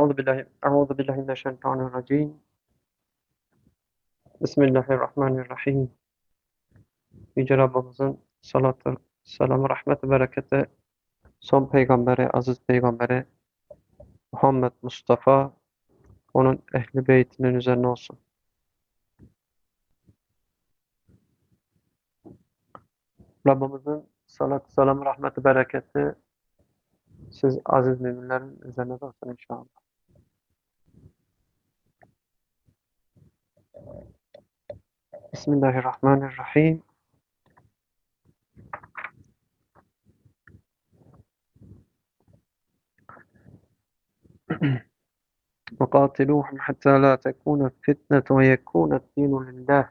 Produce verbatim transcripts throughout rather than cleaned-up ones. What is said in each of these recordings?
Euzu billahi Euzu billahi mineşşeytanirracim. Bismillahirrahmanirrahim. Yüce Rabbimizin salatı, selamı, rahmeti, bereketi son peygamberi, aziz peygamberi Muhammed Mustafa, onun ehli beytinin üzerine olsun. Rabbimizin salatı, selamı, rahmeti, bereketi siz aziz müminlerin üzerine de olsun inşallah. Bismillahirrahmanirrahim. وقاتلوهم حتى لا تكون فتنة ويكون الدين لله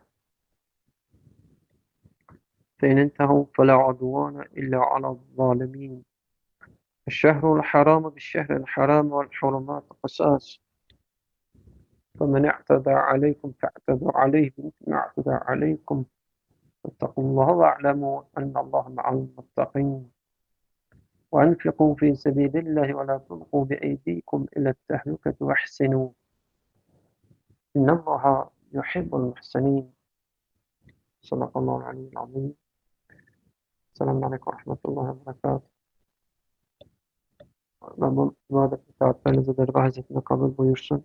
فإن انتهوا فلا عدوان إلا على الظالمين الشهر الحرام بالشهر الحرام والحرمات قصاص فمن اعتدى عليكم فاعتدوا عليه بمثل ما اعتدى عليكم واتقوا الله واعلموا أن الله مع المتقين وأنفقوا في سبيل الله ولا تلقوا بأيديكم إلى التهلكة واحسنوا إن الله يحب المحسنين صدق الله العلي العظيم. السلام عليكم ورحمة الله وبركاته. Rabbim ibadet ve taatlarınızı dergah hizmetine kabul buyursun.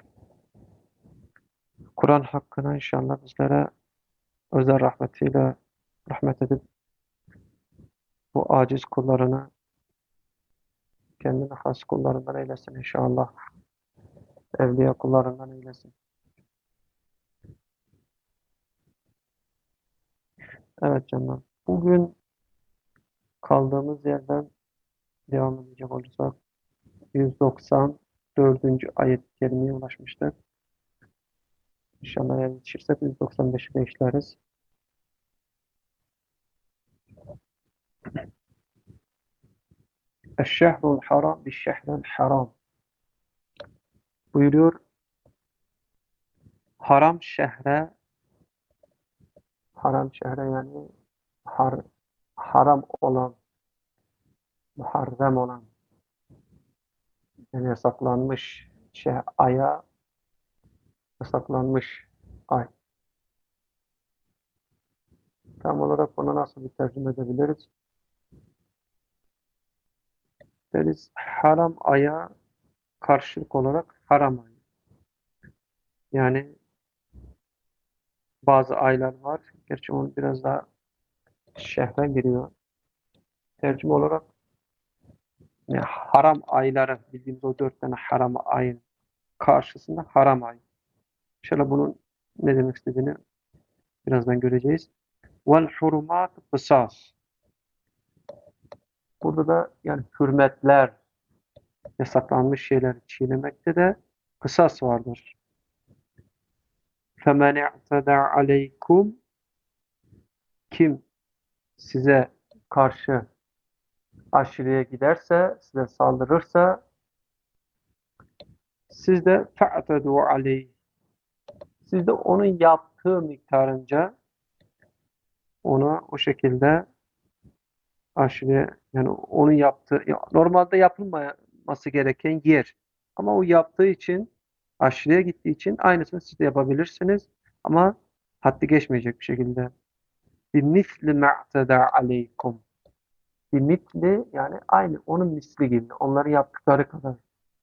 Kur'an hakkında inşallah bizlere özel rahmetiyle rahmet edip bu aciz kullarını kendine has kullarından eylesin inşallah. Evliya kullarından eylesin. Evet canım. Bugün kaldığımız yerden devam edecek olursak yüz doksan dördüncü ayet-i kerimeye ulaşmıştık. İnşallah eğer yetişirsek yüz doksan beşi de işleriz. Eşşehrul haram bişşehril haram buyuruyor. Haram şehre haram şehre yani har, haram olan, muharrem olan, yani yasaklanmış şey, aya yasaklanmış ay. Tam olarak bunu nasıl bir tercüme edebiliriz? Deriz haram aya karşılık olarak haram ay. Yani bazı aylar var. Gerçi onu biraz daha şehre giriyor. Tercüme olarak yani haram ayları bildiğimiz o dört tane haram ayın karşısında haram ay. İnşallah bunun ne demek istediğini birazdan göreceğiz. Vel hurumat kısas. Burada da yani hürmetler, yasaklanmış şeyler çiğnemekte de kısas vardır. فَمَنْ اَعْتَدَى عَلَيْكُمْ Kim size karşı aşırıya giderse, size saldırırsa siz de فَاَعْتَدُوا عَلَيْهِ Siz de onun yaptığı miktarınca ona o şekilde aşırıya, yani onun yaptığı, normalde yapılmaması gereken yer. Ama o yaptığı için, aşırıya gittiği için aynısını siz de yapabilirsiniz. Ama haddi geçmeyecek bir şekilde. بِمِثْلِ مَعْتَدَى عَلَيْكُمْ Bimitli yani aynı onun misli gibi. Onların yaptıkları kadar.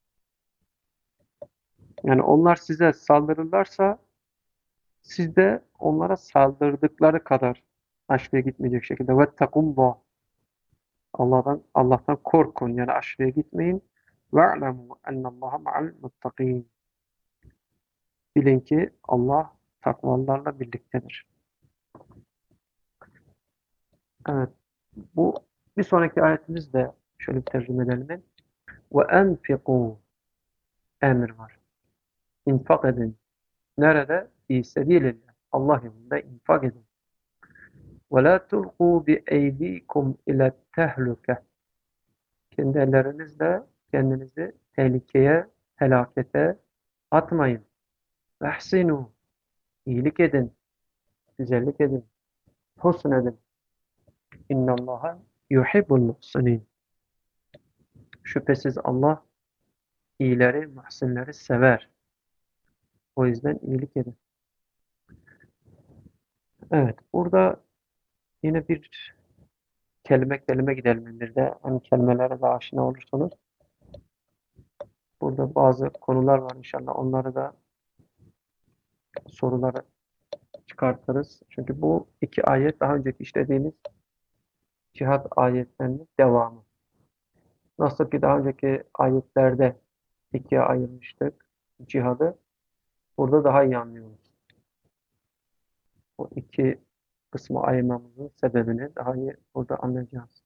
Yani onlar size saldırırlarsa siz de onlara saldırdıkları kadar aşırıya gitmeyecek şekilde. وَاتَّقُوا Allah'tan Allah'tan korkun yani aşırıya gitmeyin. وَاعْلَمُوا اَنَّ اللّٰهَ مَعَ الْمُتَّقِينَ Bilin ki Allah takvalılarla birliktedir. Evet. Bu bir sonraki ayetimiz de şöyle bir tercüme edelim. وَاَنْفِقُوا Emir var. İnfak edin. Nerede? فِي سَب۪يلِ Allah yolunda infak edin. وَلَا تُلْقُوا بِاَيْد۪يكُمْ اِلَى التَّهْلُكَ Kendi ellerinizle kendinizi tehlikeye, helakete atmayın. وَاحْسِنُوا İyilik edin, güzellik edin, husn edin. اِنَّ اللّٰهَ يُحِبُّ الْمُحْسِنِينَ Şüphesiz Allah iyileri, muhsinleri sever. O yüzden iyilik edin. Evet, burada yine bir kelime kelime gidelim Emir'de. Hani kelimelere de aşina olursanız. Burada bazı konular var inşallah. Onları da soruları çıkartırız. Çünkü bu iki ayet daha önceki işlediğimiz cihat ayetlerinin devamı. Nasıl ki daha önceki ayetlerde ikiye ayırmıştık cihadı. Burada daha iyi anlıyoruz. O iki kısmı ayırmamızın sebebini daha iyi burada anlayacağız.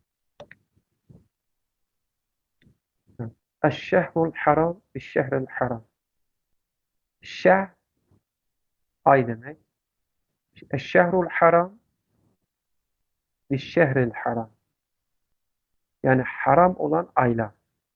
Eşşehrul haram bişşehril haram. Şehr ay demek. Eşşehrul haram bişşehril haram. Yani haram olan aylar.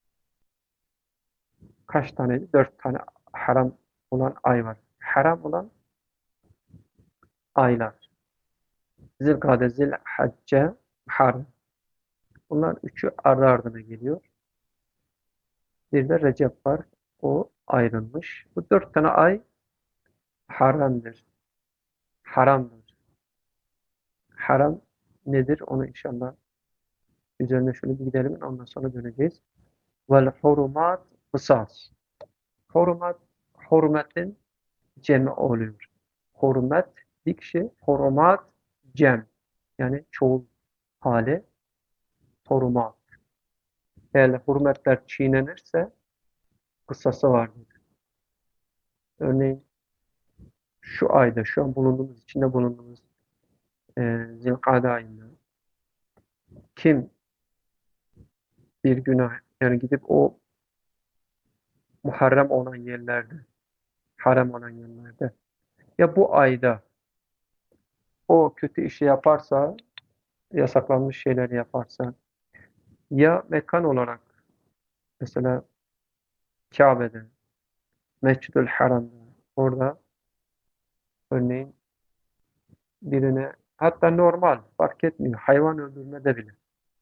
Kaç tane? Dört tane haram olan ay var. Haram olan aylar. Zilkade, Zilhacce, Muharrem. Bunlar üçü ardı ardına geliyor. Bir de Recep var. O ayrılmış. Bu dört tane ay haramdır. Haramdır. Haram nedir? Onu inşallah üzerine şöyle bir gidelim. Ondan sonra döneceğiz. Vel hurumat kısas. Hurumat, hürmetin cemi oluyor. Hürmet bir kişi, hurumat cem. Yani çoğul hali hurumat. Eğer hürmetler çiğnenirse kısası vardır. Örneğin şu ayda, şu an bulunduğumuz, içinde bulunduğumuz e, Zilkade ayında kim bir günah, yani gidip o muharrem olan yerlerde, haram olan yerlerde ya bu ayda o kötü işi yaparsa, yasaklanmış şeyleri yaparsa ya mekan olarak mesela Kabe'de, Mescid-ül Haram'da orada örneğin birine hatta normal fark etmiyor hayvan öldürmede bile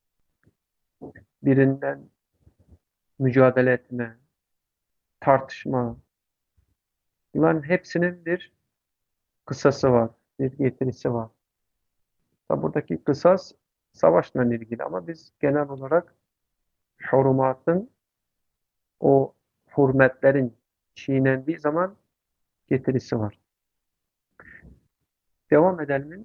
birinden mücadele etme, tartışma bunların hepsinin bir kısası var, bir getirisi var. Tabi buradaki kısas savaşla ilgili ama biz genel olarak hurumatın o hürmetlerin çiğnendiği zaman getirisi var. Devam edelim.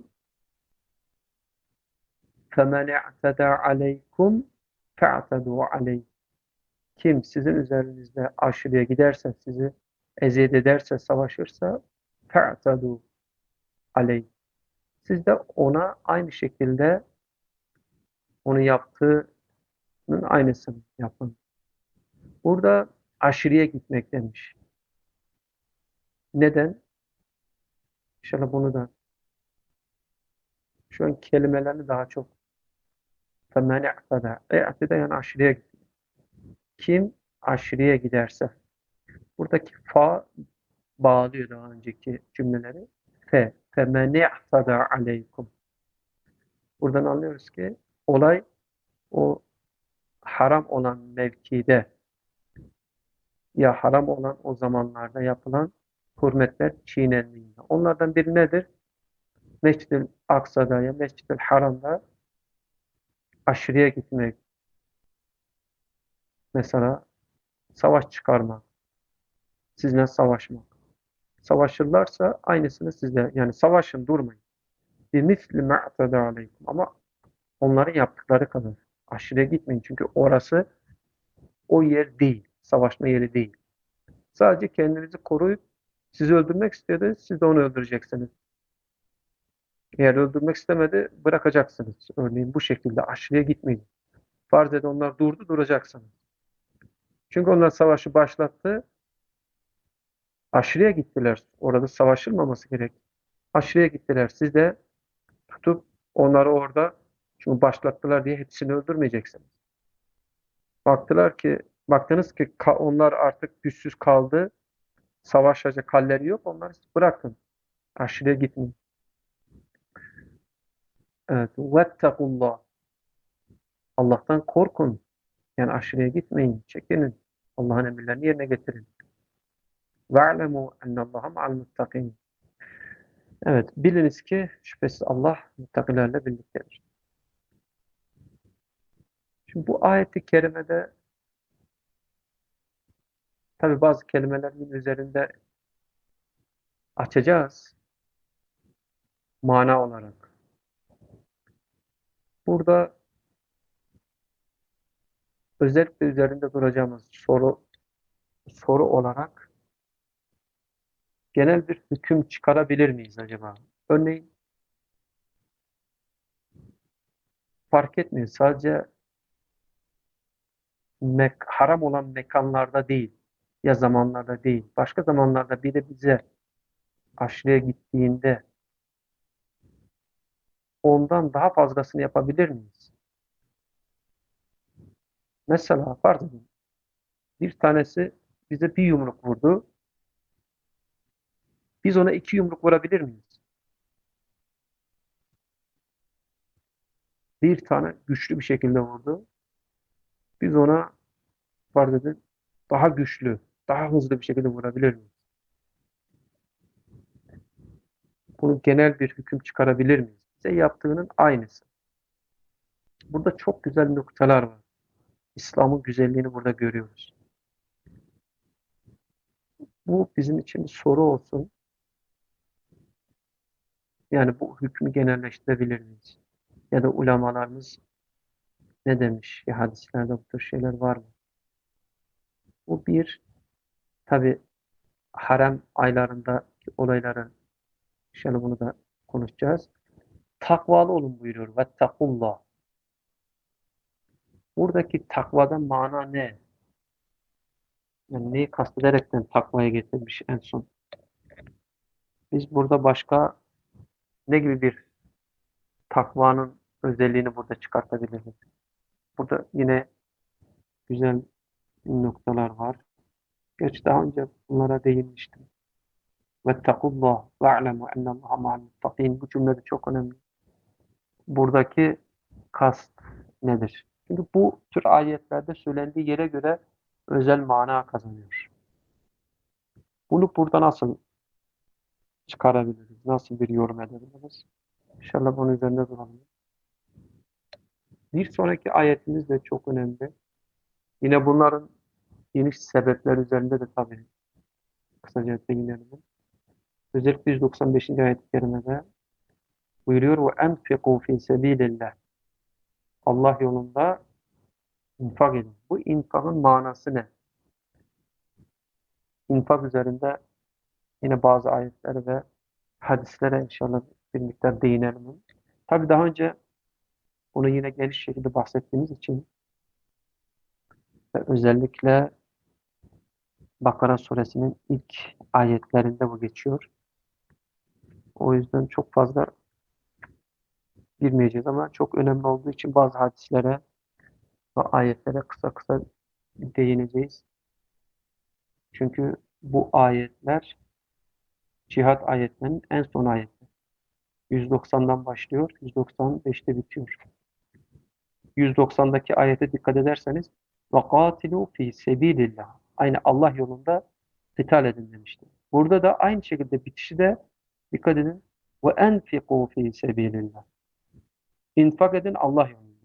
فَمَنْ اَعْتَدَى عَلَيْكُمْ فَاَعْتَدُوا عَلَيْهِ. Kim sizin üzerinizde aşırıya giderse, sizi eziyet ederse, savaşırsa فَاعْتَدُوا عَلَيْهِ. Siz de ona aynı şekilde onu yaptığının aynısını yapın. Burada aşırıya gitmek demiş. Neden? İnşallah bunu da şu an kelimelerini daha çok فَمَنْ اَعْتَدَى. اَعْتَدَى yani aşırıya gitmek. Kim aşırıya giderse. Buradaki fa bağlıyor daha önceki cümleleri. Fe. فَمَنْ اَعْتَدَى عَلَيْكُمْ. Buradan anlıyoruz ki olay o haram olan mevkide ya haram olan o zamanlarda yapılan hürmetler çiğnendiğinde. Onlardan biri nedir? Mescid-i Aksa'da ya Mescid-i Haram'da aşırıya gitmek. Mesela savaş çıkarmak. Sizle savaşmak. Savaşırlarsa aynısını sizle yani savaşın durmayın. بِمِثْلِ مَا اَعْتَدَى عَلَيْكُمْ. Ama onların yaptıkları kadar. Aşırıya gitmeyin. Çünkü orası o yer değil. Savaşma yeri değil. Sadece kendinizi koruyup sizi öldürmek istedi. Siz de onu öldüreceksiniz. Eğer öldürmek istemedi bırakacaksınız. Örneğin bu şekilde aşırıya gitmeyin. Farz edin onlar durdu duracaksınız. Çünkü onlar savaşı başlattı. Aşırıya gittiler. Orada savaşılmaması gerek. Aşırıya gittiler. Siz de tutup onları orada çünkü başlattılar diye hepsini öldürmeyeceksiniz. Baktılar ki, baktınız ki onlar artık güçsüz kaldı. Savaşacak halleri yok. Onları bırakın. Aşırıya gitmeyin. Evet. Vettekullah. Allah'tan korkun. Yani aşırıya gitmeyin. Çekinin. Allah'ın emirlerini yerine getirin. وَاعْلَمُوا اَنَّ اللّٰهَ مَعَ الْمُتَّقِينَ. Evet, biliniz ki şüphesiz Allah muttakilerle birliktedir. Şimdi bu ayet-i kerimede tabi bazı kelimelerin üzerinde açacağız mana olarak. Burada özellikle üzerinde duracağımız soru soru olarak genel bir hüküm çıkarabilir miyiz acaba? Örneğin fark etmiyor. Sadece mek haram olan mekanlarda değil ya zamanlarda değil. Başka zamanlarda bir de bize aşırıya gittiğinde ondan daha fazlasını yapabilir miyiz? Mesela farz edin. Bir tanesi bize bir yumruk vurdu. Biz ona iki yumruk vurabilir miyiz? Bir tane güçlü bir şekilde vurdu. Biz ona farz edin daha güçlü, daha hızlı bir şekilde vurabilir miyiz? Bunu genel bir hüküm çıkarabilir miyiz? Bize yaptığının aynısı. Burada çok güzel noktalar var. İslam'ın güzelliğini burada görüyoruz. Bu bizim için bir soru olsun. Yani bu hükmü genelleştirebilir miyiz? Ya da ulemalarımız ne demiş? Ya hadislerde bu tür şeyler var mı? Bu bir, tabi harem aylarındaki olayları inşallah bunu da konuşacağız. Takvalı olun buyuruyor. Vettakullah. Buradaki takvadan mana ne? Yani neyi kastederekten takvaya getirmiş en son? Biz burada başka ne gibi bir takvanın özelliğini burada çıkartabiliriz? Burada yine güzel noktalar var. Gerçi daha önce bunlara değinmiştim. Vettakullah ve'lemu ennallaha ma'al muttakin. Bu cümle de çok önemli. Buradaki kast nedir? Çünkü bu tür ayetlerde söylendiği yere göre özel mana kazanıyor. Bunu burada nasıl çıkarabiliriz? Nasıl bir yorum edebiliriz? İnşallah bunun üzerinde duralım. Bir sonraki ayetimiz de çok önemli. Yine bunların iniş sebepleri üzerinde de tabii kısaca değinelim. Özellikle yüz doksan beşinci ayet-i kerimede buyuruyor ve enfiku fi sebilillah. Allah yolunda infak edin. Bu infakın manası ne? İnfak üzerinde yine bazı ayetler ve hadislere inşallah bir miktar değinelim. Tabii daha önce bunu yine geniş şekilde bahsettiğimiz için ve özellikle Bakara suresinin ilk ayetlerinde bu geçiyor. O yüzden çok fazla girmeyeceğiz ama çok önemli olduğu için bazı hadislere ve ayetlere kısa kısa değineceğiz. Çünkü bu ayetler cihat ayetlerinin en son ayeti. yüz doksandan başlıyor, yüz doksan beşte bitiyor. yüz doksandaki ayete dikkat ederseniz وَقَاتِلُوا ف۪ي سَب۪يلِ اللّٰهِ Aynı Allah yolunda kıtal edin demişti. Burada da aynı şekilde bitişi de dikkat edin. وَاَنْفِقُوا ف۪ي سَب۪يلِ اللّٰهِ İnfak edin Allah yolunda.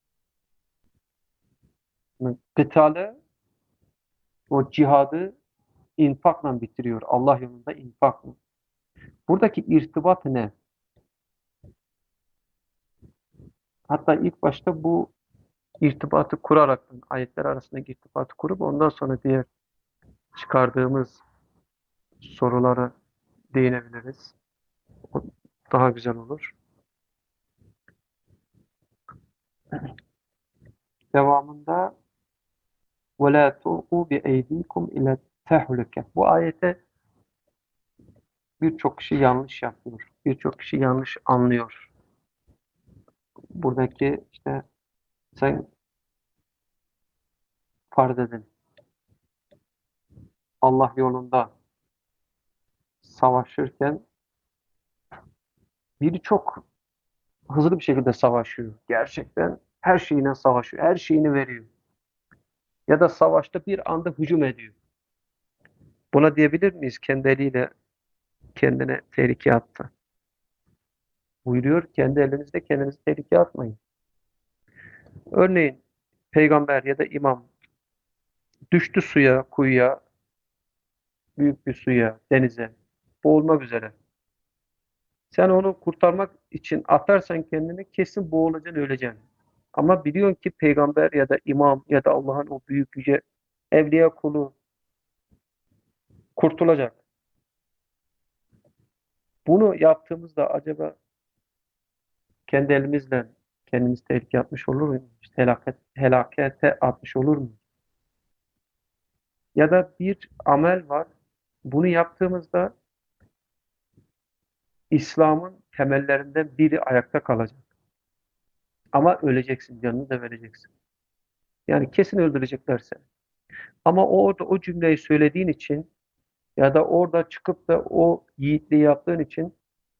Yani kıtalı, o cihadı infakla bitiriyor. Allah yolunda infakla. Buradaki irtibat ne? Hatta ilk başta bu irtibatı kurarak, ayetler arasındaki irtibatı kurup ondan sonra diğer çıkardığımız soruları değinebiliriz. O daha güzel olur. Devamında وَلَا تُلْقُوا بِاَيْد۪يكُمْ اِلَى التَّهْلُكَ Bu ayete birçok kişi yanlış yapıyor. Birçok kişi yanlış anlıyor. Buradaki işte sen farz edin. Allah yolunda savaşırken biri çok hızlı bir şekilde savaşıyor. Gerçekten her şeyine savaşıyor. Her şeyini veriyor. Ya da savaşta bir anda hücum ediyor. Buna diyebilir miyiz? Kendi eliyle kendine tehlikeye attı. Buyuruyor, kendi elinizle kendinizi tehlikeye atmayın. Örneğin peygamber ya da imam düştü suya, kuyuya, büyük bir suya, denize, boğulmak üzere. Sen onu kurtarmak için atarsan kendini kesin boğulacaksın, öleceksin. Ama biliyorsun ki peygamber ya da imam ya da Allah'ın o büyük yüce evliya kulu kurtulacak. Bunu yaptığımızda acaba kendi elimizle kendimizi tehlikeye atmış olur muyuz? İşte Helaket, helakete atmış olur muyuz? Ya da bir amel var. Bunu yaptığımızda İslam'ın temellerinden biri ayakta kalacak. Ama öleceksin, canını da vereceksin. Yani kesin öldürecekler seni. Ama o orada o cümleyi söylediğin için ya da orada çıkıp da o yiğitliği yaptığın için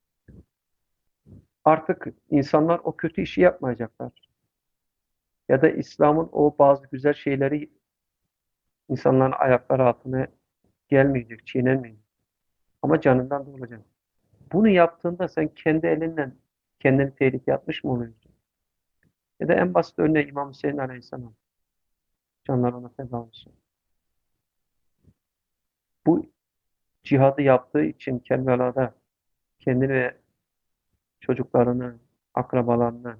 artık insanlar o kötü işi yapmayacaklar. Ya da İslam'ın o bazı güzel şeyleri insanların ayakları altına gelmeyecek, çiğnenmeyecek. Ama canından da olacak. Bunu yaptığında sen kendi elinden kendini tehlikeye atmış mı oluyorsun? Ya da en basit örneği İmam Hüseyin Aleyhisselam. Canlar ona feda olsun. Bu cihadı yaptığı için Kerbela'da kendini ve çocuklarını, akrabalarını,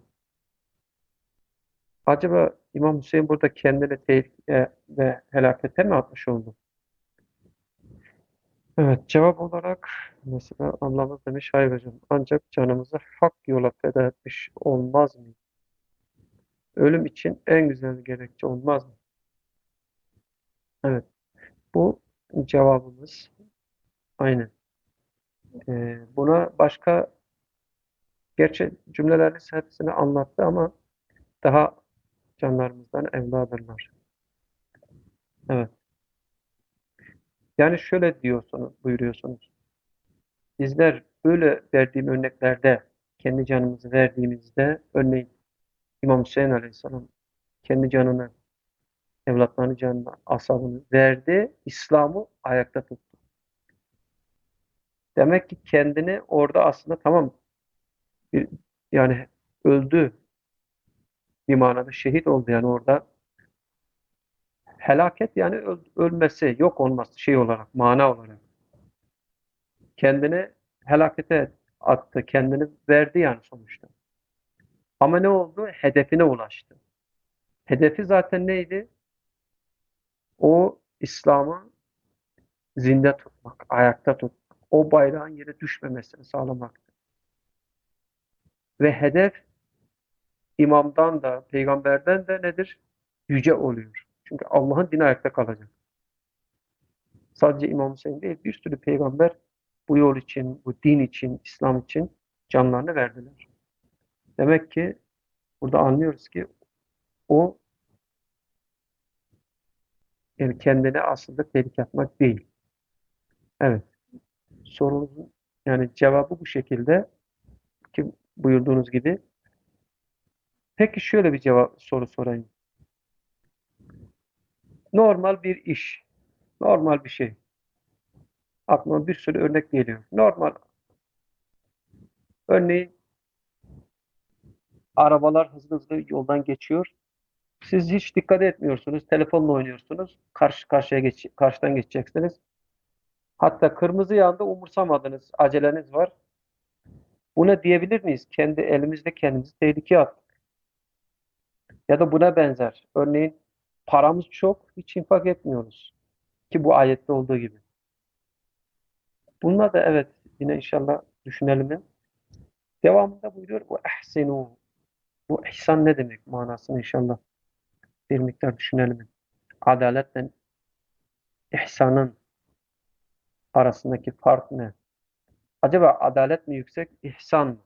acaba İmam Hüseyin burada kendini tehlikeye ve helakete mi atmış oldu? Evet, cevap olarak mesela Allah'ımız demiş, hayır hocam, ancak canımızı hak yola feda etmiş olmaz mı? Ölüm için en güzel gerekçe olmaz mı? Evet, bu cevabımız. Aynen. Ee, buna başka, gerçi cümlelerin hepsini anlattı ama daha canlarımızdan evladırlar. Evet. Yani şöyle diyorsunuz, buyuruyorsunuz. Bizler böyle verdiğim örneklerde kendi canımızı verdiğimizde, örneğin İmam Hüseyin Aleyhisselam kendi canını, evlatlarının canını, asabını verdi, İslam'ı ayakta tuttu. Demek ki kendini orada aslında tamam, bir, yani öldü, bir manada şehit oldu yani orada. Helaket yani öl- ölmesi, yok olması şey olarak, mana olarak. Kendini helakete attı, kendini verdi yani sonuçta. Ama ne oldu? Hedefine ulaştı. Hedefi zaten neydi? O İslam'ı zinde tutmak, ayakta tutmak. O bayrağın yere düşmemesini sağlamak. Ve hedef imamdan da, peygamberden de nedir? Yüce oluyor. Çünkü Allah'ın dini ayakta kalacak. Sadece İmam Hüseyin değil, bir sürü peygamber bu yol için, bu din için, İslam için canlarını verdiler. Demek ki burada anlıyoruz ki o, yani kendine aslında tehlikeye atmak değil. Evet, sorunuzun yani cevabı bu şekilde ki buyurduğunuz gibi. Peki şöyle bir cevap soru sorayım. Normal bir iş, normal bir şey. Aklıma bir sürü örnek geliyor. Normal, örneğin arabalar hızlı hızlı yoldan geçiyor. Siz hiç dikkat etmiyorsunuz, telefonla oynuyorsunuz. Karşı karşıya geç, karşıdan geçeceksiniz. Hatta kırmızı yanda umursamadınız, aceleniz var. Buna diyebilir miyiz? Kendi elimizde kendimizi tehlikeye attık. Ya da buna benzer. Örneğin paramız çok, hiç infak etmiyoruz. Ki bu ayette olduğu gibi. Bununla da evet, yine inşallah düşünelim. Devamında buyuruyor bu ehsinu. Bu ihsan ne demek manasını inşallah bir miktar düşünelim. Adaletle ihsanın arasındaki fark ne? Acaba adalet mi yüksek, ihsan mı?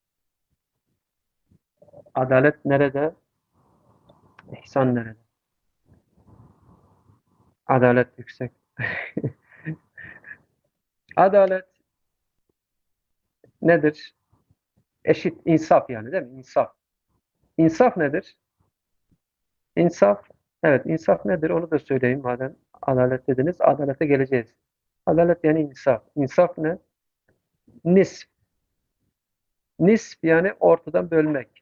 Adalet nerede, ihsan nerede? Adalet yüksek. Adalet nedir? Eşit, insaf yani değil mi? İnsaf. İnsaf nedir? İnsaf Evet, insaf nedir? Onu da söyleyeyim madem. Adalet dediniz. Adalete geleceğiz. Adalet yani insaf. İnsaf ne? Nisf. Nisf yani ortadan bölmek.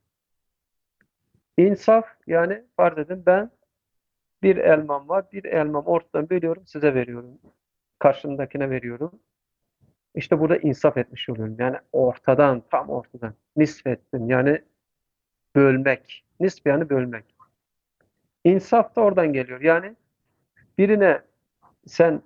İnsaf yani farz edin ben bir elmam var. Bir elmam ortadan bölüyorum size veriyorum. Karşımdakine veriyorum. İşte burada insaf etmiş oluyorum. Yani ortadan, tam ortadan. Nisf ettim. Yani bölmek. Nisf yani bölmek. İnsaf da oradan geliyor. Yani birine sen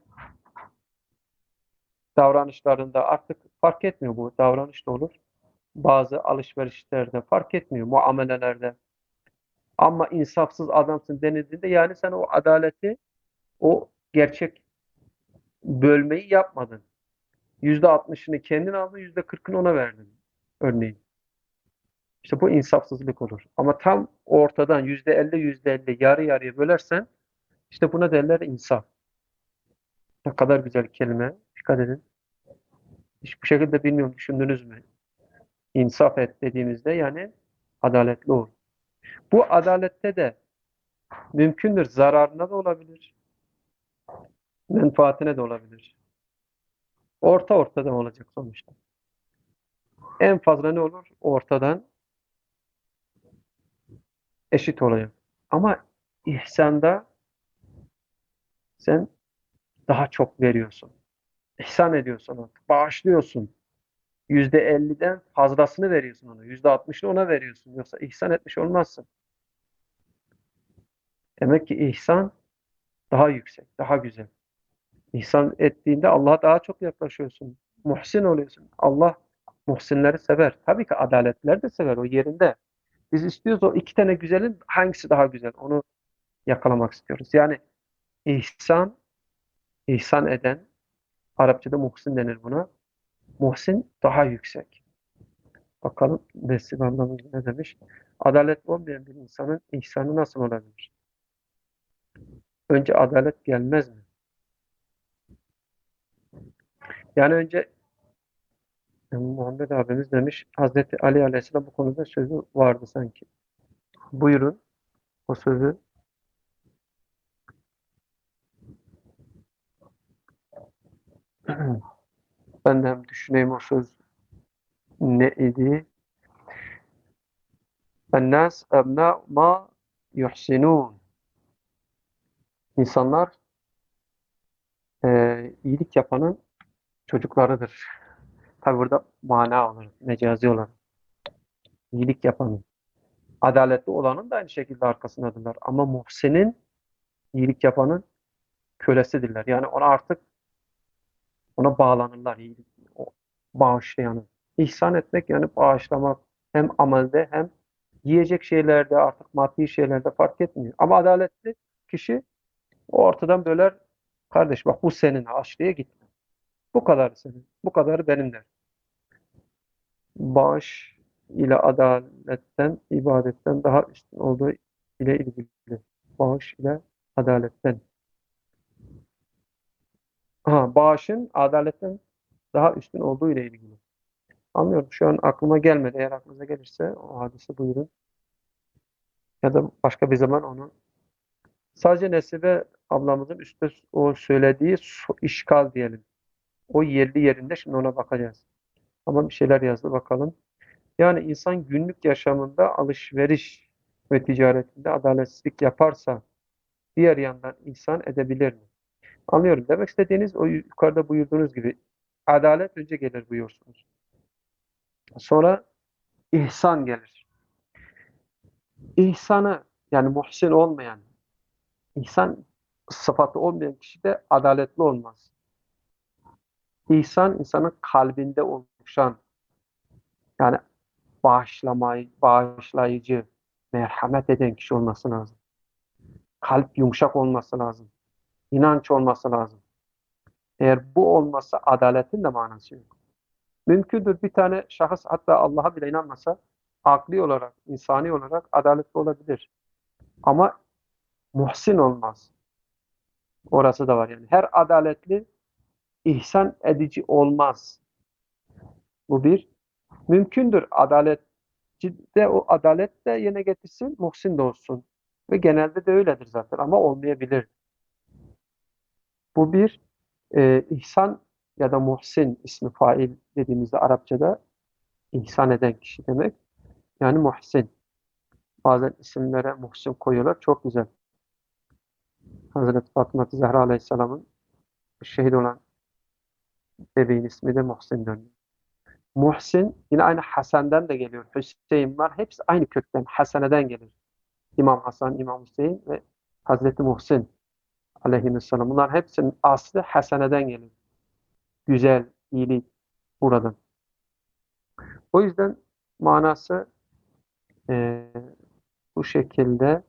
davranışlarında artık fark etmiyor, bu davranış da olur. Bazı alışverişlerde fark etmiyor, muamelelerde. Ama insafsız adamsın denildiğinde yani sen o adaleti, o gerçek bölmeyi yapmadın. Yüzde altmışını kendin aldın, yüzde kırkını ona verdin. Örneğin. İşte bu insafsızlık olur. Ama tam ortadan yüzde elli, yüzde elli yarı yarıya bölersen işte buna derler insaf. Ne kadar güzel kelime. Dikkat edin. Hiçbir şekilde bilmiyorum, düşündünüz mü? İnsaf et dediğimizde yani adaletli ol. Bu adalette de mümkündür. Zararına da olabilir. Menfaatine de olabilir. Orta ortada olacak sonuçta. En fazla ne olur? Ortadan eşit olacak. Ama ihsanda sen daha çok veriyorsun. İhsan ediyorsun ona. Bağışlıyorsun. Yüzde elliden fazlasını veriyorsun ona. Yüzde altmışını ona veriyorsun. Yoksa ihsan etmiş olmazsın. Demek ki ihsan daha yüksek, daha güzel. İhsan ettiğinde Allah'a daha çok yaklaşıyorsun. Muhsin oluyorsun. Allah muhsinleri sever. Tabii ki adaletler de sever, o yerinde. Biz istiyoruz o iki tane güzelin hangisi daha güzel onu yakalamak istiyoruz. Yani ihsan, ihsan eden, Arapçada muhsin denir buna. Muhsin daha yüksek. Bakalım Mesih anlamında ne demiş? Adaletli olmayan bir insanın ihsanı nasıl olabilir? Önce adalet gelmez mi? Yani önce Muhammed abimiz demiş, Hazreti Ali Aleyhisselam bu konuda sözü vardı sanki. Buyurun o sözü. Ben de hem düşüneyim o söz ne idi? Ennâs ebnâ ma yuhsinûn. İnsanlar e, iyilik yapanın çocuklarıdır. Tabi burada mana olur, mecazi olarak. İyilik yapanın. Adaletli olanın da aynı şekilde arkasındadırlar. Ama muhsinin, iyilik yapanın kölesidirler. Yani ona artık ona bağlanırlar. İyilik, o bağışlayanın. İhsan etmek yani bağışlamak, hem amelde hem yiyecek şeylerde, artık maddi şeylerde fark etmiyor. Ama adaletli kişi o ortadan böler. Kardeş bak bu senin, aç diye gitme. Bu kadar senin. Bu kadarı benim der. Bağış ile adaletten, ibadetten daha üstün olduğu ile ilgili. Bağış ile adaletten. Ha, bağışın adaletten daha üstün olduğu ile ilgili. Anlıyorum. Şu an aklıma gelmedi. Eğer aklınıza gelirse o hadisi buyurun. Ya da başka bir zaman onu. Sadece Nesibe ablamızın üstte o söylediği su, işgal diyelim. O yerli yerinde, şimdi ona bakacağız. Ama bir şeyler yazdı bakalım. Yani insan günlük yaşamında alışveriş ve ticaretinde adaletsizlik yaparsa diğer yandan insan edebilir mi? Anlıyorum. Demek istediğiniz o yukarıda buyurduğunuz gibi adalet önce gelir buyursunuz. Sonra ihsan gelir. İhsanı yani muhsin olmayan, ihsan sıfatı olmayan kişi de adaletli olmaz. İhsan insanın kalbinde oluşan yani bağışlamayı, bağışlayıcı, merhamet eden kişi olması lazım. Kalp yumuşak olması lazım. İnanç olması lazım. Eğer bu olmazsa adaletin de manası yok. Mümkündür bir tane şahıs hatta Allah'a bile inanmasa akli olarak, insani olarak adaletli olabilir. Ama muhsin olmaz. Orası da var yani. Her adaletli ihsan edici olmaz. Bu bir. Mümkündür adaletçi de o adalet de yerine getirsin, muhsin de olsun. Ve genelde de öyledir zaten ama olmayabilir. Bu bir e, ihsan ya da muhsin ismi fail dediğimizde Arapçada ihsan eden kişi demek. Yani muhsin. Bazen isimlere muhsin koyuyorlar. Çok güzel. Hazreti Fatıma Zehra Aleyhisselam'ın şehit olan bebeğin ismi de Muhsin dönüyor. Muhsin yine aynı Hasan'dan da geliyor. Hüseyin var. Hepsi aynı kökten. Hasane'den gelir. İmam Hasan, İmam Hüseyin ve Hazreti Muhsin aleyhisselam. Bunlar hepsinin aslı Hasane'den gelir. Güzel, iyilik buradan. O yüzden manası e, bu şekilde.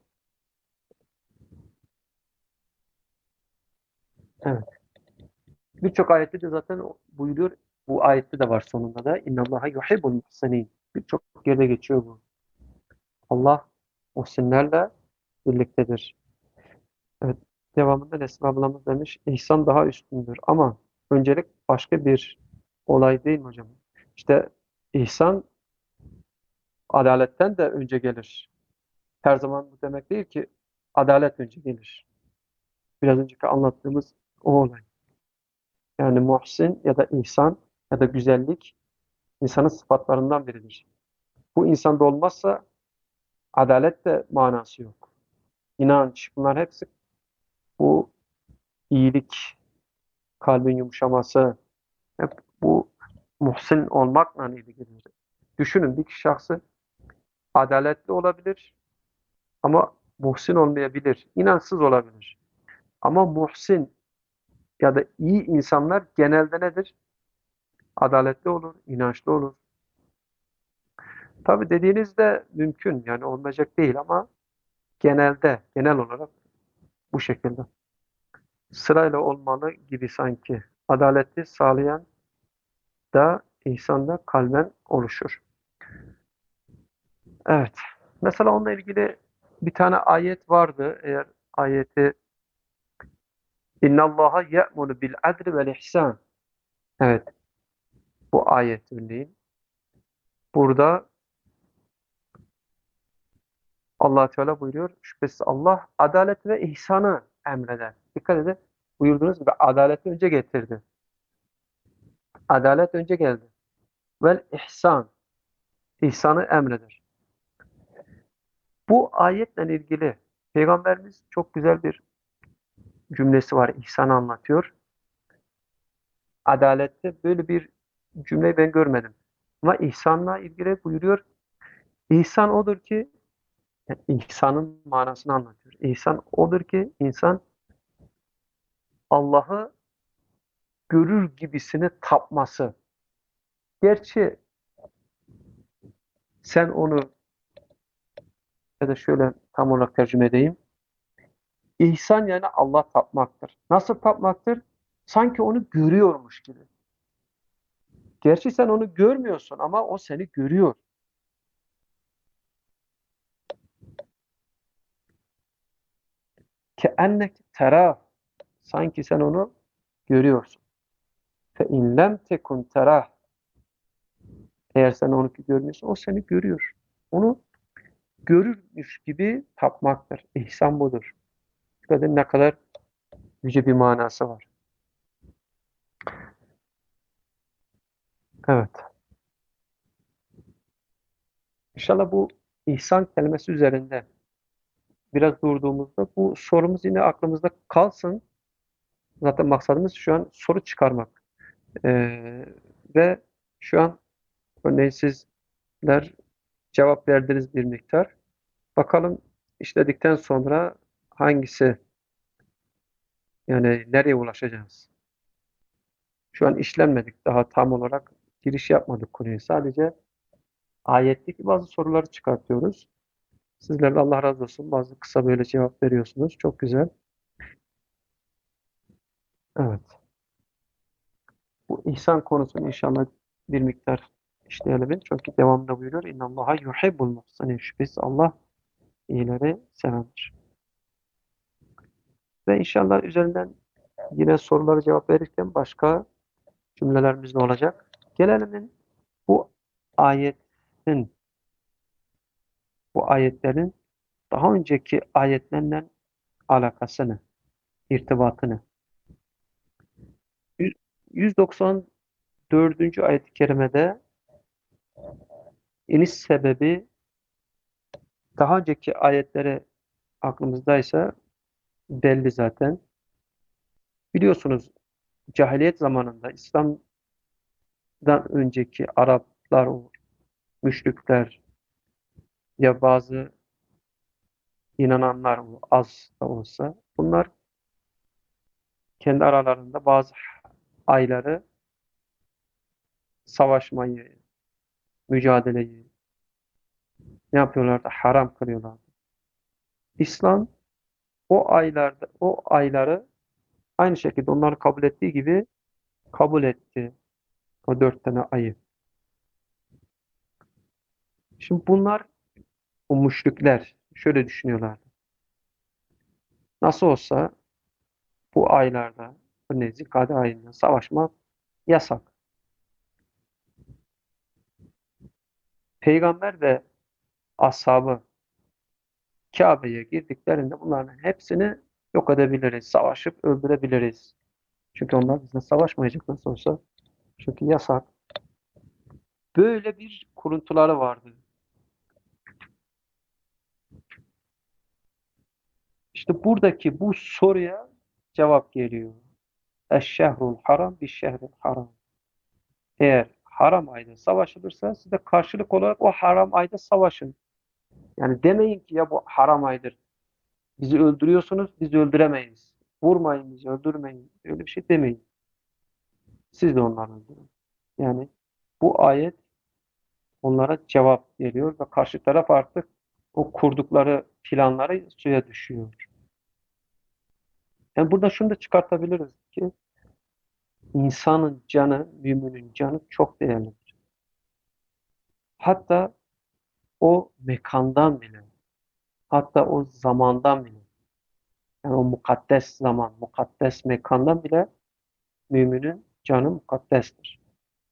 Evet. Birçok ayette de zaten buyuruyor. Bu ayette de var sonunda da. İnnallaha yuhibbul muhsinin. Birçok yerde geçiyor bu. Allah muhsinlerle birliktedir. Evet. Devamında Nesma ablamız demiş. İhsan daha üstündür. Ama öncelik başka bir olay değil mi hocam? İşte ihsan adaletten de önce gelir. Her zaman bu demek değil ki adalet önce gelir. Biraz önceki anlattığımız o olay. Yani muhsin ya da ihsan ya da güzellik insanın sıfatlarından biridir. Bu insanda olmazsa adalet de manası yok. İnanç, bunlar hepsi bu iyilik, kalbin yumuşaması, hep bu muhsin olmakla ilgilidir. Düşünün bir şahsı adaletli olabilir ama muhsin olmayabilir, inançsız olabilir. Ama muhsin ya da iyi insanlar genelde nedir? Adaletli olur, inançlı olur. Tabii dediğiniz de mümkün yani olmayacak değil ama genelde, genel olarak bu şekilde. Sırayla olmalı gibi sanki. Adaleti sağlayan da insanda kalben oluşur. Evet. Mesela onunla ilgili bir tane ayet vardı. Eğer ayeti İnnallaha ye'muru bil adli vel ihsan. Evet. Bu ayet örneğin. Burada Allah Teala buyuruyor. Şüphesiz Allah adalet ve ihsanı emreder. Dikkat edin. Buyurduğunuz gibi adaleti önce getirdi. Adalet önce geldi. Vel ihsan. İhsanı emreder. Bu ayetle ilgili Peygamberimiz çok güzel bir cümlesi var. İhsanı anlatıyor. Adalette böyle bir cümleyi ben görmedim. Ama ihsanla ilgili buyuruyor. İhsan odur ki, yani ihsanın manasını anlatıyor. İhsan odur ki insan Allah'ı görür gibisine tapması. Gerçi sen onu ya da şöyle tam olarak tercüme edeyim. İhsan yani Allah tapmaktır. Nasıl tapmaktır? Sanki onu görüyormuş gibi. Gerçi sen onu görmüyorsun ama o seni görüyor. Keenneke terah. Sanki sen onu görüyorsun. Fe in lem tekun terah. Eğer sen onu görmüyorsun, o seni görüyor. Onu görürmüş gibi tapmaktır. İhsan budur. Bakın ne kadar yüce bir manası var. Evet. İnşallah bu ihsan kelimesi üzerinde biraz durduğumuzda bu sorumuz yine aklımızda kalsın. Zaten maksadımız şu an soru çıkarmak. Ee, ve şu an örneğin sizler cevap verdiniz bir miktar. Bakalım işledikten sonra hangisi yani nereye ulaşacağız? Şu an işlenmedik. Daha tam olarak giriş yapmadık konuya. Sadece ayetteki bazı soruları çıkartıyoruz. Sizler de Allah razı olsun. Bazı kısa böyle cevap veriyorsunuz. Çok güzel. Evet. Bu ihsan konusunu inşallah bir miktar işleyelim. Çünkü devamında buyuruyor. İnnallaha yuhibbul muhsinin. Şüphesiz Allah iyileri sevendir. Ve inşallah üzerinden yine soruları cevap verirken başka cümlelerimiz de olacak. Gelelim bu ayetin, bu ayetlerin daha önceki ayetlerle alakasını, irtibatını. yüz doksan dördüncü ayet-i kerimede iniş sebebi daha önceki ayetleri aklımızdaysa belli zaten. Biliyorsunuz cahiliyet zamanında İslam'dan önceki Araplar, o müşrikler ya bazı inananlar o az da olsa bunlar kendi aralarında bazı ayları savaşmayı, mücadeleyi ne yapıyorlardı? Haram kılıyorlardı. İslam o aylarda o ayları aynı şekilde onları kabul ettiği gibi kabul etti. O dört tane ayı. Şimdi bunlar o müşrikler şöyle düşünüyorlardı. Nasıl olsa bu aylarda örneğin Zilkade ayında savaşmak yasak. Peygamber ve ashabı Kabe'ye girdiklerinde bunların hepsini yok edebiliriz. Savaşıp öldürebiliriz. Çünkü onlar bizle savaşmayacak nasıl olsa. Çünkü yasak. Böyle bir kuruntuları vardı. İşte buradaki bu soruya cevap geliyor. Eşşehrul haram bir şehril haram. Eğer haram ayda savaşılırsa siz de karşılık olarak o haram ayda savaşın. Yani demeyin ki ya bu haram aydır. Bizi öldürüyorsunuz, biz öldüremeyiz. Vurmayın bizi, öldürmeyin. Öyle bir şey demeyin. Siz de onları öldürün. Yani bu ayet onlara cevap veriyor ve karşı taraf artık o kurdukları planları suya düşüyor. Yani burada şunu da çıkartabiliriz ki insanın canı, müminin canı çok değerlidir. Hatta o mekandan bile, hatta o zamandan bile, yani o mukaddes zaman, mukaddes mekandan bile müminin canı mukaddestir.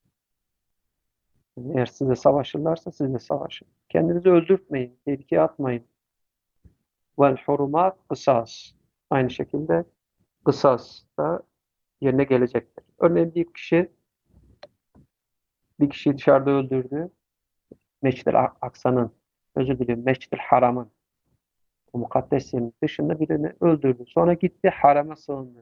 Yani eğer size savaşırlarsa siz de savaşın. Kendinizi öldürtmeyin, tehlikeye atmayın. Vel hurumat kısas. Aynı şekilde kısas da yerine gelecektir. Örneğin bir kişi bir kişiyi dışarıda öldürdü. Mescid-i Aksa'nın, özür dilerim, Mescid-i Haram'ın, o mukaddes yerin dışında birini öldürdü. Sonra gitti harama sığındı.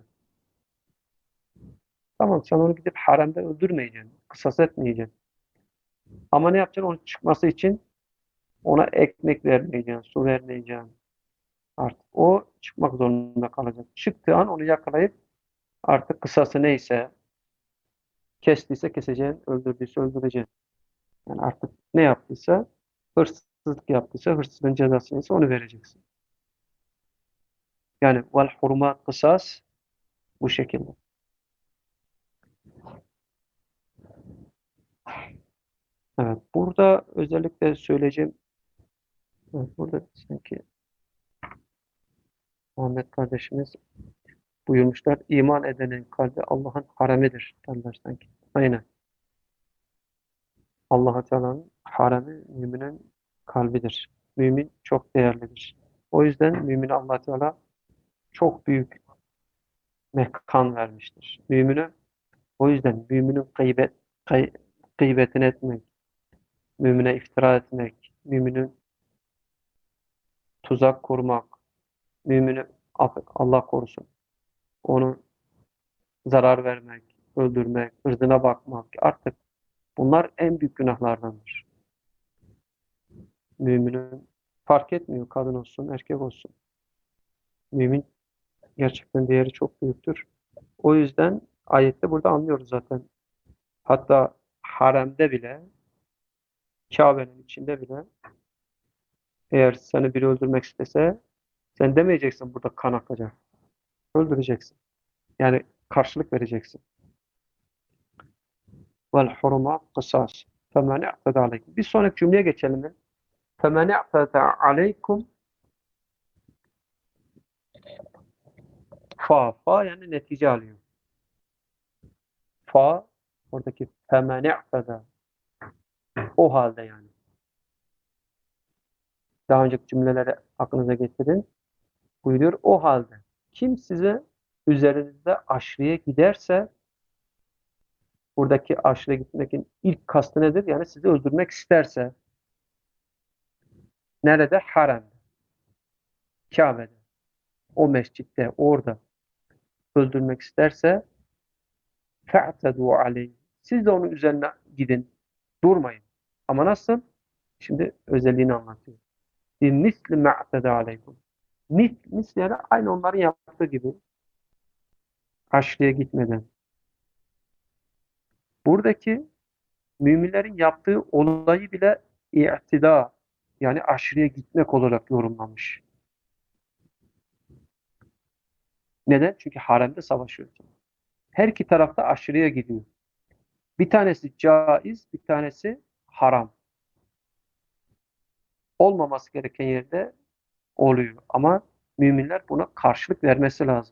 Tamam, sen onu gidip haremde öldürmeyeceksin. Kısas etmeyeceksin. Ama ne yapacaksın? Onun çıkması için ona ekmek vermeyeceksin, su vermeyeceksin. Artık o çıkmak zorunda kalacak. Çıktığı an onu yakalayıp artık kısası neyse, kestiyse keseceksin, öldürdüyse öldüreceksin. Yani artık ne yaptıysa, hırsızlık yaptıysa hırsızlığın cezası neyse onu vereceksin. Yani vel hurumat kısas bu şekilde. Evet, burada özellikle söyleyeceğim, evet, burada sanki Muhammed kardeşimiz buyurmuşlar, iman edenin kalbi Allah'ın haremidir derler sanki. Aynen. Allah Teala'nın haremi müminin kalbidir. Mümin çok değerlidir. O yüzden mümin Allah Teala çok büyük mekan vermiştir. Mümine o yüzden müminin gıybet, gıy, gıybetini etmek, mümine iftira etmek, müminin tuzak kurmak, mümini Allah korusun, onu zarar vermek, öldürmek, ırzına bakmak artık bunlar en büyük günahlardandır. Müminin fark etmiyor kadın olsun, erkek olsun. Mümin gerçekten değeri çok büyüktür. O yüzden ayette burada anlıyoruz zaten. Hatta haremde bile, Kabe'nin içinde bile eğer seni biri öldürmek istese sen demeyeceksin burada kan akacak. Öldüreceksin. Yani karşılık vereceksin. Vel huruma kısas. Femen i'teda aleykum. Bir sonraki cümleye geçelim mi? Femen i'teda aleykum fa. Fa yani netice alıyor. Fa oradaki femen i'teda. O halde yani. Daha önceki cümleleri aklınıza getirin. Buyuruyor, o halde kim size üzerinizde aşırıya giderse, buradaki aşırıya gitmekin ilk kastı nedir? Yani sizi öldürmek isterse, nerede? Haremde, Kabe'de, o mescitte, orada öldürmek isterse fe'tedû aleyh. Siz de onun üzerine gidin. Durmayın. Ama nasıl? Şimdi özelliğini anlatıyor. Misli me'tedâ aleykum. Mis, mis yani aynı onların yaptığı gibi. Haçlıya gitmeden. Buradaki müminlerin yaptığı olayı bile i'tida, yani aşırıya gitmek olarak yorumlamış. Neden? Çünkü haremde savaşıyor. Her iki tarafta aşırıya gidiyor. Bir tanesi caiz, bir tanesi haram. Olmaması gereken yerde oluyor. Ama müminler buna karşılık vermesi lazım.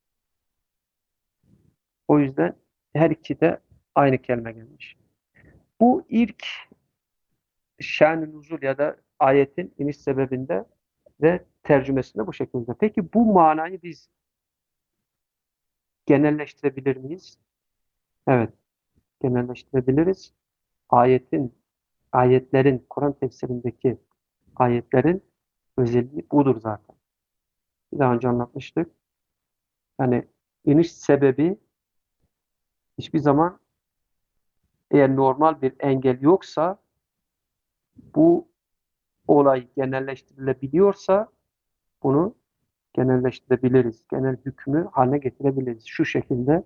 O yüzden her iki de aynı kelime gelmiş. Bu ilk şan-ı nuzul ya da ayetin iniş sebebinde ve tercümesinde bu şekilde. Peki bu manayı biz genelleştirebilir miyiz? Evet, genelleştirebiliriz. Ayetin, ayetlerin, Kur'an tefsirindeki ayetlerin özelliği budur zaten. Bir daha önce anlatmıştık. Yani iniş sebebi hiçbir zaman, eğer normal bir engel yoksa, bu olay genelleştirilebiliyorsa bunu genelleştirebiliriz. Genel hükmü haline getirebiliriz. Şu şekilde: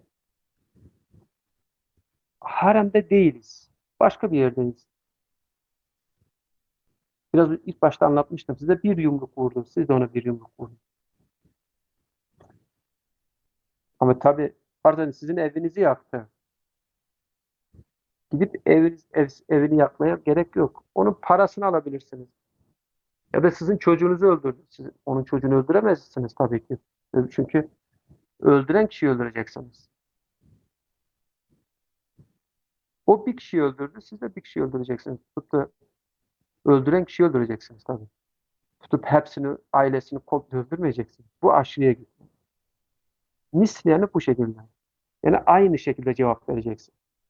haremde değiliz. Başka bir yerdeyiz. Biraz ilk başta anlatmıştım size, bir yumruk vurdu. Siz de ona bir yumruk vurdunuz. Ama tabii pardon, sizin evinizi yaktı. Gidip eviniz, ev, evini yakmaya gerek yok. Onun parasını alabilirsiniz. Ya da sizin çocuğunuzu öldürdü. Siz onun çocuğunu öldüremezsiniz tabii ki. Çünkü öldüren kişiyi öldüreceksiniz. O bir kişiyi öldürdü, siz de bir kişiyi öldüreceksiniz. Tutup da öldüren kişiyi öldüreceksiniz tabii. Tutup hepsini, ailesini komple öldürmeyeceksiniz. Bu aşırıya gidiyor. Misli yani bu şekilde. Yani aynı şekilde cevap vereceksin.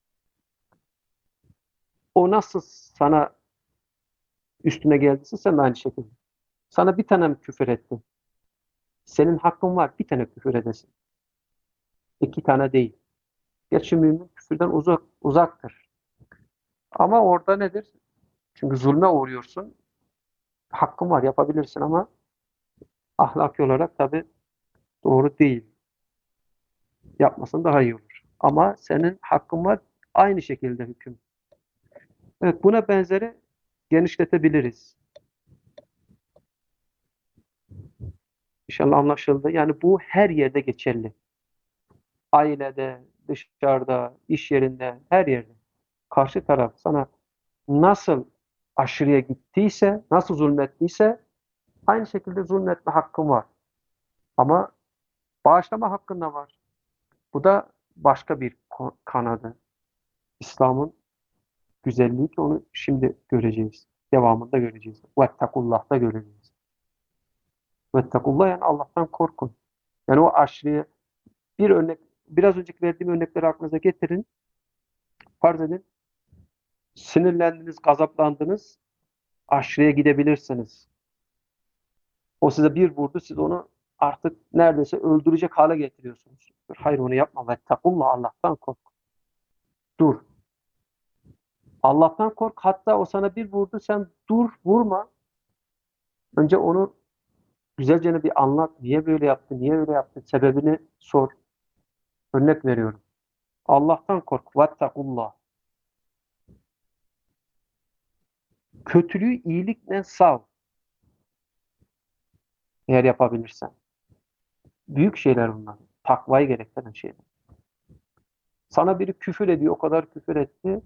O nasıl sana üstüne geldiyse sen de aynı şekilde. Sana bir tane mi küfür etti? Senin hakkın var bir tane küfür edesin. İki tane değil. Gerçi mümin küfürden uzak, uzaktır. Ama orada nedir? Çünkü zulme uğruyorsun. Hakkın var, yapabilirsin ama ahlaki olarak tabii doğru değil. Yapmasan daha iyi olur. Ama senin hakkın var, aynı şekilde hüküm. Evet, buna benzeri genişletebiliriz. İnşallah anlaşıldı. Yani bu her yerde geçerli. Ailede, dışarıda, iş yerinde, her yerde. Karşı taraf sana nasıl aşırıya gittiyse, nasıl zulmettiyse aynı şekilde zulmetme hakkın var. Ama bağışlama hakkın da var. Bu da başka bir kanadı. İslam'ın güzelliği ki onu şimdi göreceğiz. Devamında göreceğiz. Vettekullah'ta göreceğiz. Vettekullah yani Allah'tan korkun. Yani o aşırıya bir örnek, biraz önceki verdiğim örnekleri aklınıza getirin. Farz edin, sinirlendiniz, gazaplandınız, aşırıya gidebilirsiniz. O size bir vurdu, siz onu artık neredeyse öldürecek hale getiriyorsunuz. Hayır, onu yapma. Vettekullah, Allah'tan kork. Dur. Allah'tan kork. Hatta o sana bir vurdu, sen dur, vurma. Önce onu güzelce bir anlat. Niye böyle yaptı, niye öyle yaptı? Sebebini sor. Örnek veriyorum. Allah'tan kork. Vettekullah. Kötülüğü iyilikle sav. Eğer yapabilirsen. Büyük şeyler bunlar. Takvayı gerektiren şeyler. Sana biri küfür ediyor, o kadar küfür etti.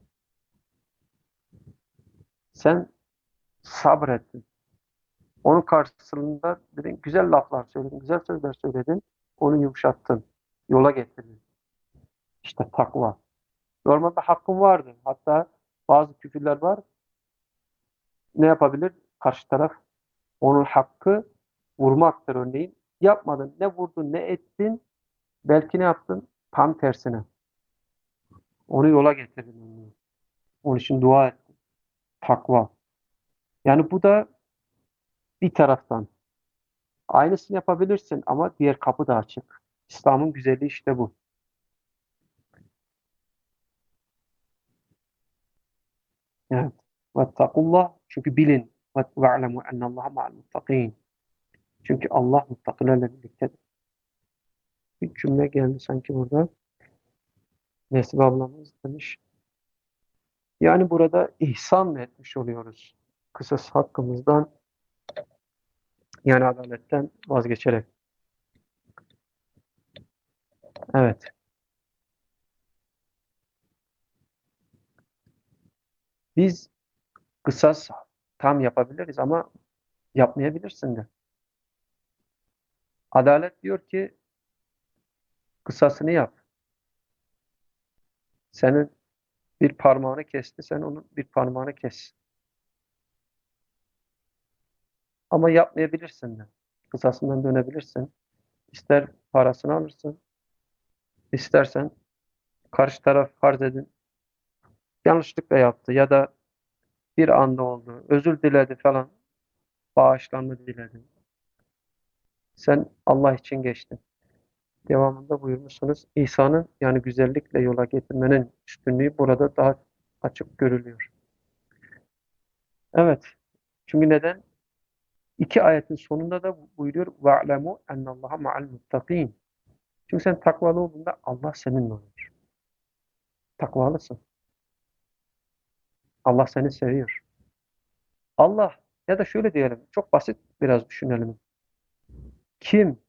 Sen sabrettin. Onun karşısında dedin, güzel laflar söyledin, güzel sözler söyledin. Onu yumuşattın. Yola getirdin. İşte takva. Normalde hakkın vardı. Hatta bazı küfürler var. Ne yapabilir karşı taraf? Onun hakkı vurmaktır örneğin. Yapmadın. Ne vurdun ne ettin. Belki ne yaptın? Tam tersine. Onu yola getirdin örneğin. Onun için dua ettin. Takva. Yani bu da bir taraftan. Aynısını yapabilirsin ama diğer kapı da açık. İslam'ın güzelliği işte bu. Evet. Vettakullah. Çünkü bilin. Ve'lemu ennallaha ma'al muttakin. Çünkü Allah muttakilerle birliktedir. Bir cümle geldi sanki burada. Nesli ablamız demiş. Yani burada ihsan mı etmiş oluyoruz? Kısas hakkımızdan yani adaletten vazgeçerek. Evet. Biz kısas tam yapabiliriz ama yapmayabilirsin de. Adalet diyor ki kısasını yap. Senin bir parmağını kesti, sen onun bir parmağını kes. Ama yapmayabilirsin de. Kısasından dönebilirsin. İster parasını alırsın, istersen karşı taraf farz edin yanlışlıkla yaptı ya da bir anda oldu, özür diledi falan, bağışlanma diledi. Sen Allah için geçtin. Devamında buyurmuşsunuz. İsa'nın yani güzellikle yola getirmenin üstünlüğü burada daha açık görülüyor. Evet. Çünkü neden? İki ayetin sonunda da buyuruyor وَاعْلَمُوا اَنَّ اللّٰهَ مَعَ الْمُتَّقِينَ. Çünkü sen takvalı olduğunda Allah seninle olur. Takvalısın. Allah seni seviyor. Allah ya da şöyle diyelim, çok basit biraz düşünelim. Kim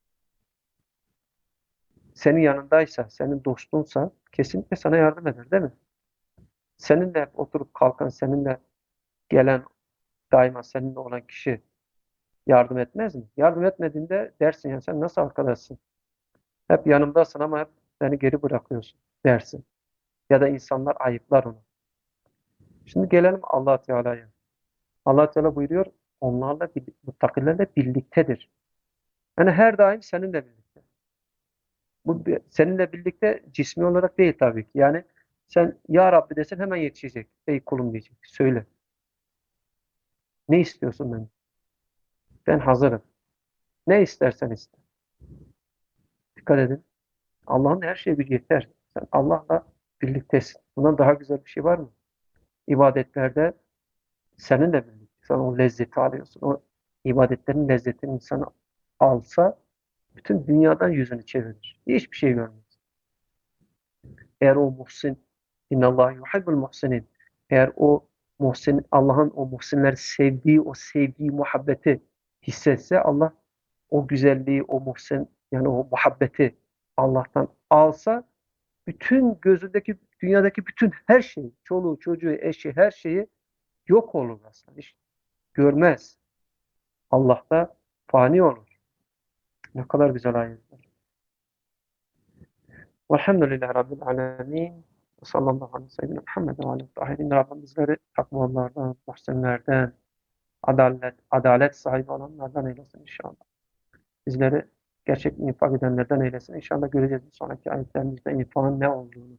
senin yanındaysa, senin dostunsa kesinlikle sana yardım eder, değil mi? Seninle hep oturup kalkan, seninle gelen, daima seninle olan kişi yardım etmez mi? Yardım etmediğinde dersin yani sen nasıl arkadaşsın? Hep yanımdasın ama hep beni geri bırakıyorsun dersin. Ya da insanlar ayıplar onu. Şimdi gelelim Allah Teala'ya. Allah Teala buyuruyor, onlarla, muttakilerle birliktedir. Yani her daim seninle birlikte. Bu seninle birlikte cismi olarak değil tabii ki. Yani sen ya Rabbi desen hemen yetişecek. Ey kulum diyecek. Söyle. Ne istiyorsun ben? Ben hazırım. Ne istersen iste. Dikkat edin. Allah'ın her şeyi bir yeter. Sen Allah'la birliktesin. Bundan daha güzel bir şey var mı? İbadetlerde seninle birlikte. Sen o lezzeti alıyorsun. O ibadetlerin lezzetini insan alsa bütün dünyadan yüzünü çevirir. Hiçbir şey görmez. Eğer o muhsin, innallâhe yuhibbul muhsinin. Eğer o muhsin, Allah'ın o muhsinleri sevdiği, o sevdiği muhabbeti hissetse Allah o güzelliği, o muhsin, yani o muhabbeti Allah'tan alsa bütün gözündeki, dünyadaki bütün her şey, çoluğu, çocuğu, eşi, her şeyi yok olur aslında. Hiç görmez. Allah'ta fani olur. Ne kadar güzel ayetler. Velhamdülillahi Rabbil alemin. Sallallahu aleyhi ve sellem Muhammed ve aleyhi tahirin. Rabbim bizleri takvalardan, muhsinlerden, adalet, adalet sahibi olanlardan eylesin inşallah. Bizleri gerçek infak edenlerden eylesin. İnşallah göreceğiz bir sonraki ayetlerimizde infakın ne olduğunu.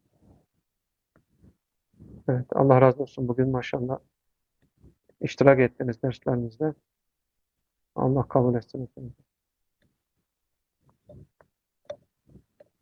Evet, Allah razı olsun bugün maşallah iştirak ettiniz derslerimizde. Allah kabul etsin.